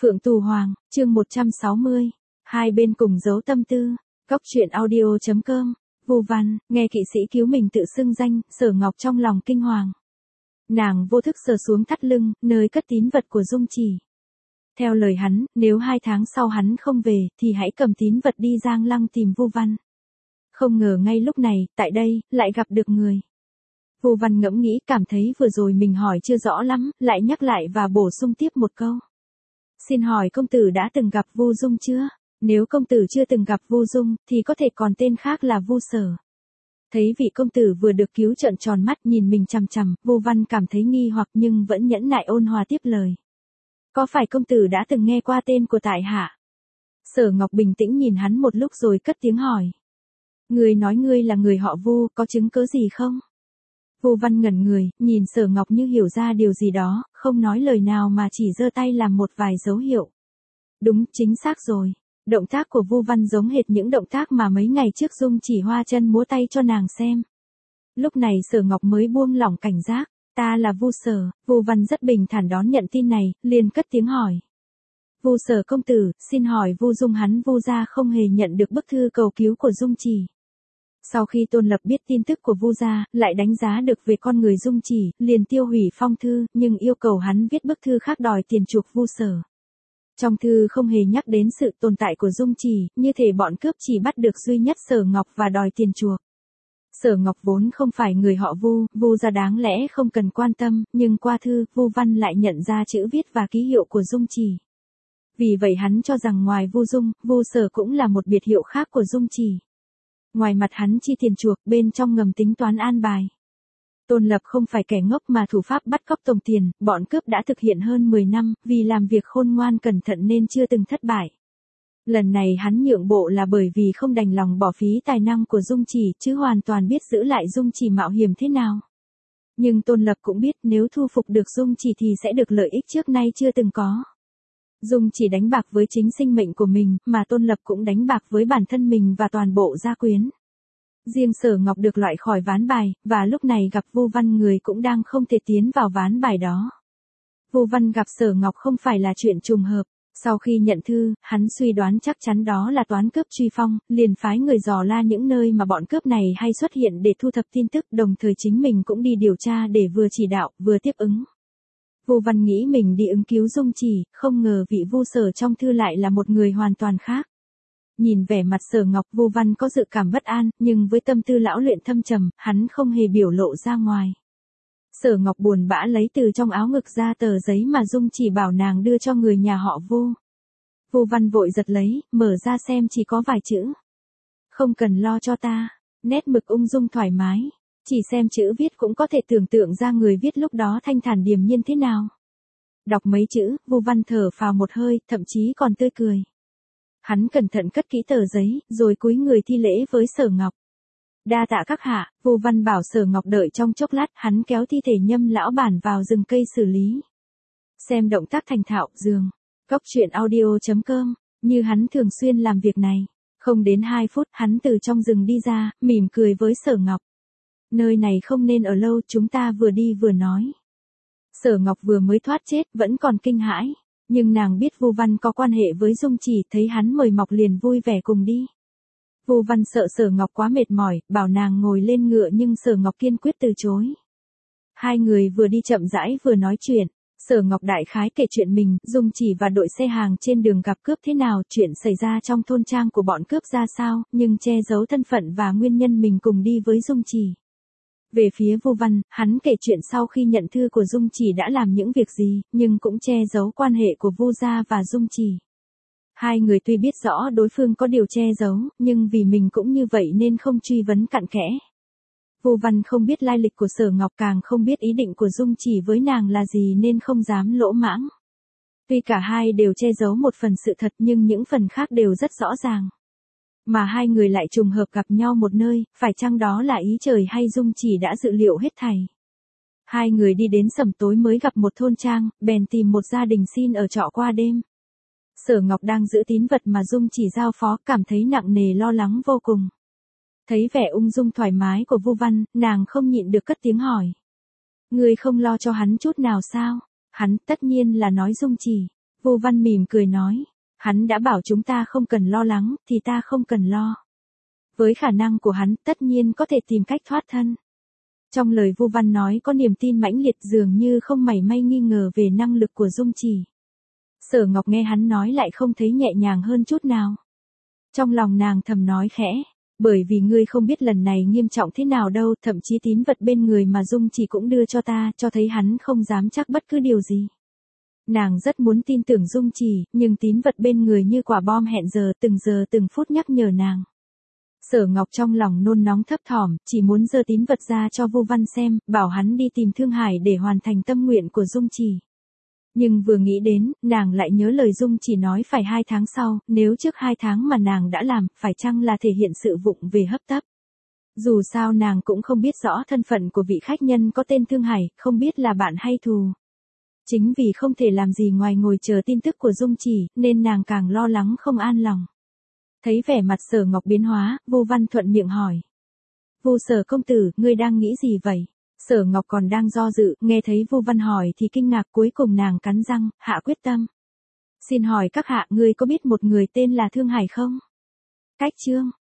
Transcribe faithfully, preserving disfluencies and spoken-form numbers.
Phượng Tù Hoàng, chương một trăm sáu mươi. Hai bên cùng giấu tâm tư. Cóc truyện audio chấm com. Vu Văn, nghe kỵ sĩ cứu mình tự xưng danh, Sở Ngọc trong lòng kinh hoàng. Nàng vô thức sờ xuống thắt lưng, nơi cất tín vật của Dung Chỉ. Theo lời hắn, nếu hai tháng sau hắn không về, thì hãy cầm tín vật đi Giang Lăng tìm Vu Văn. Không ngờ ngay lúc này, tại đây, lại gặp được người. Vu Văn ngẫm nghĩ, cảm thấy vừa rồi mình hỏi chưa rõ lắm, lại nhắc lại và bổ sung tiếp một câu. Xin hỏi công tử đã từng gặp Vu Dung chưa? Nếu công tử chưa từng gặp Vu Dung, thì có thể còn tên khác là Vu Sở. Thấy vị công tử vừa được cứu trợn tròn mắt nhìn mình chằm chằm, Vu Văn cảm thấy nghi hoặc nhưng vẫn nhẫn nại ôn hòa tiếp lời. Có phải công tử đã từng nghe qua tên của tại hạ? Sở Ngọc bình tĩnh nhìn hắn một lúc rồi cất tiếng hỏi. Ngươi nói ngươi là người họ Vu, có chứng cứ gì không? Vu Văn ngẩn người, nhìn Sở Ngọc như hiểu ra điều gì đó, không nói lời nào mà chỉ giơ tay làm một vài dấu hiệu. Đúng, chính xác rồi. Động tác của Vu Văn giống hệt những động tác mà mấy ngày trước Dung Chỉ hoa chân múa tay cho nàng xem. Lúc này Sở Ngọc mới buông lỏng cảnh giác. Ta là Vu Sở. Vu Văn rất bình thản đón nhận tin này, liền cất tiếng hỏi. Vu Sở công tử, xin hỏi Vu Dung hắn Vu gia không hề nhận được bức thư cầu cứu của Dung Chỉ. Sau khi Tôn Lập biết tin tức của Vu gia, lại đánh giá được về con người Dung Chỉ, liền tiêu hủy phong thư, nhưng yêu cầu hắn viết bức thư khác đòi tiền chuộc Vu Sở. Trong thư không hề nhắc đến sự tồn tại của Dung Chỉ, như thể bọn cướp chỉ bắt được duy nhất Sở Ngọc và đòi tiền chuộc. Sở Ngọc vốn không phải người họ Vu, Vu gia đáng lẽ không cần quan tâm, nhưng qua thư, Vu Văn lại nhận ra chữ viết và ký hiệu của Dung Chỉ. Vì vậy hắn cho rằng ngoài Vu Dung, Vu Sở cũng là một biệt hiệu khác của Dung Chỉ. Ngoài mặt hắn chi tiền chuộc, bên trong ngầm tính toán an bài. Tôn Lập không phải kẻ ngốc mà thủ pháp bắt cóc tổng tiền, bọn cướp đã thực hiện hơn mười năm, vì làm việc khôn ngoan cẩn thận nên chưa từng thất bại. Lần này hắn nhượng bộ là bởi vì không đành lòng bỏ phí tài năng của Dung Chỉ, chứ hoàn toàn biết giữ lại Dung Chỉ mạo hiểm thế nào. Nhưng Tôn Lập cũng biết nếu thu phục được Dung Chỉ thì sẽ được lợi ích trước nay chưa từng có. Dung Chỉ đánh bạc với chính sinh mệnh của mình, mà Tôn Lập cũng đánh bạc với bản thân mình và toàn bộ gia quyến. Riêng Sở Ngọc được loại khỏi ván bài, và lúc này gặp Vu Văn người cũng đang không thể tiến vào ván bài đó. Vu Văn gặp Sở Ngọc không phải là chuyện trùng hợp. Sau khi nhận thư, hắn suy đoán chắc chắn đó là toán cướp truy phong, liền phái người dò la những nơi mà bọn cướp này hay xuất hiện để thu thập tin tức, đồng thời chính mình cũng đi điều tra để vừa chỉ đạo, vừa tiếp ứng. Vu Văn nghĩ mình đi ứng cứu Dung Chỉ, không ngờ vị Vu Sở trong thư lại là một người hoàn toàn khác. Nhìn vẻ mặt Sở Ngọc, Vu Văn có dự cảm bất an, nhưng với tâm tư lão luyện thâm trầm, hắn không hề biểu lộ ra ngoài. Sở Ngọc buồn bã lấy từ trong áo ngực ra tờ giấy mà Dung Chỉ bảo nàng đưa cho người nhà họ Vu. Vu Văn vội giật lấy, mở ra xem chỉ có vài chữ. Không cần lo cho ta, nét mực ung dung thoải mái. Chỉ xem chữ viết cũng có thể tưởng tượng ra người viết lúc đó thanh thản điềm nhiên thế nào. Đọc mấy chữ, Vu Văn thở phào một hơi, thậm chí còn tươi cười. Hắn cẩn thận cất kỹ tờ giấy, rồi cúi người thi lễ với Sở Ngọc. Đa tạ các hạ, Vu Văn bảo Sở Ngọc đợi trong chốc lát, hắn kéo thi thể Nhâm lão bản vào rừng cây xử lý. Xem động tác thành thạo, giường. Cóc truyện audio chấm com, như hắn thường xuyên làm việc này. Không đến hai phút, hắn từ trong rừng đi ra, mỉm cười với Sở Ngọc. Nơi này không nên ở lâu, chúng ta vừa đi vừa nói. Sở Ngọc vừa mới thoát chết, vẫn còn kinh hãi. Nhưng nàng biết Vu Văn có quan hệ với Dung Chỉ, thấy hắn mời mọc liền vui vẻ cùng đi. Vu Văn sợ Sở Ngọc quá mệt mỏi, bảo nàng ngồi lên ngựa nhưng Sở Ngọc kiên quyết từ chối. Hai người vừa đi chậm rãi vừa nói chuyện. Sở Ngọc đại khái kể chuyện mình, Dung Chỉ và đội xe hàng trên đường gặp cướp thế nào, chuyện xảy ra trong thôn trang của bọn cướp ra sao, nhưng che giấu thân phận và nguyên nhân mình cùng đi với Dung Chỉ. Về phía Vu Văn, hắn kể chuyện sau khi nhận thư của Dung Chỉ đã làm những việc gì, nhưng cũng che giấu quan hệ của Vu gia và Dung Chỉ. Hai người tuy biết rõ đối phương có điều che giấu, nhưng vì mình cũng như vậy nên không truy vấn cặn kẽ. Vu Văn không biết lai lịch của Sở Ngọc, càng không biết ý định của Dung Chỉ với nàng là gì nên không dám lỗ mãng. Tuy cả hai đều che giấu một phần sự thật nhưng những phần khác đều rất rõ ràng. Mà hai người lại trùng hợp gặp nhau một nơi, phải chăng đó là ý trời hay Dung Chỉ đã dự liệu hết thảy. Hai người đi đến sẩm tối mới gặp một thôn trang, bèn tìm một gia đình xin ở trọ qua đêm. Sở Ngọc đang giữ tín vật mà Dung Chỉ giao phó, cảm thấy nặng nề lo lắng vô cùng. Thấy vẻ ung dung thoải mái của Vu Văn, nàng không nhịn được cất tiếng hỏi. Ngươi không lo cho hắn chút nào sao? Hắn tất nhiên là nói Dung Chỉ. Vu Văn mỉm cười nói, hắn đã bảo chúng ta không cần lo lắng, thì ta không cần lo. Với khả năng của hắn, tất nhiên có thể tìm cách thoát thân. Trong lời Vu Văn nói có niềm tin mãnh liệt, dường như không mảy may nghi ngờ về năng lực của Dung Chỉ. Sở Ngọc nghe hắn nói lại không thấy nhẹ nhàng hơn chút nào. Trong lòng nàng thầm nói khẽ, bởi vì ngươi không biết lần này nghiêm trọng thế nào đâu, thậm chí tín vật bên người mà Dung Chỉ cũng đưa cho ta, cho thấy hắn không dám chắc bất cứ điều gì. Nàng rất muốn tin tưởng Dung Chỉ, nhưng tín vật bên người như quả bom hẹn giờ, từng giờ từng phút nhắc nhở nàng. Sở Ngọc trong lòng nôn nóng thấp thỏm, chỉ muốn giơ tín vật ra cho Vu Văn xem, bảo hắn đi tìm Thương Hải để hoàn thành tâm nguyện của Dung Chỉ. Nhưng vừa nghĩ đến, nàng lại nhớ lời Dung Chỉ nói phải hai tháng sau, nếu trước hai tháng mà nàng đã làm, phải chăng là thể hiện sự vụng về hấp tấp. Dù sao nàng cũng không biết rõ thân phận của vị khách nhân có tên Thương Hải, không biết là bạn hay thù. Chính vì không thể làm gì ngoài ngồi chờ tin tức của Dung Chỉ, nên nàng càng lo lắng không an lòng. Thấy vẻ mặt Sở Ngọc biến hóa, Vu Văn thuận miệng hỏi. Vu Sở công tử, ngươi đang nghĩ gì vậy? Sở Ngọc còn đang do dự, nghe thấy Vu Văn hỏi thì kinh ngạc, cuối cùng nàng cắn răng, hạ quyết tâm. Xin hỏi các hạ, ngươi có biết một người tên là Thương Hải không? Cách chương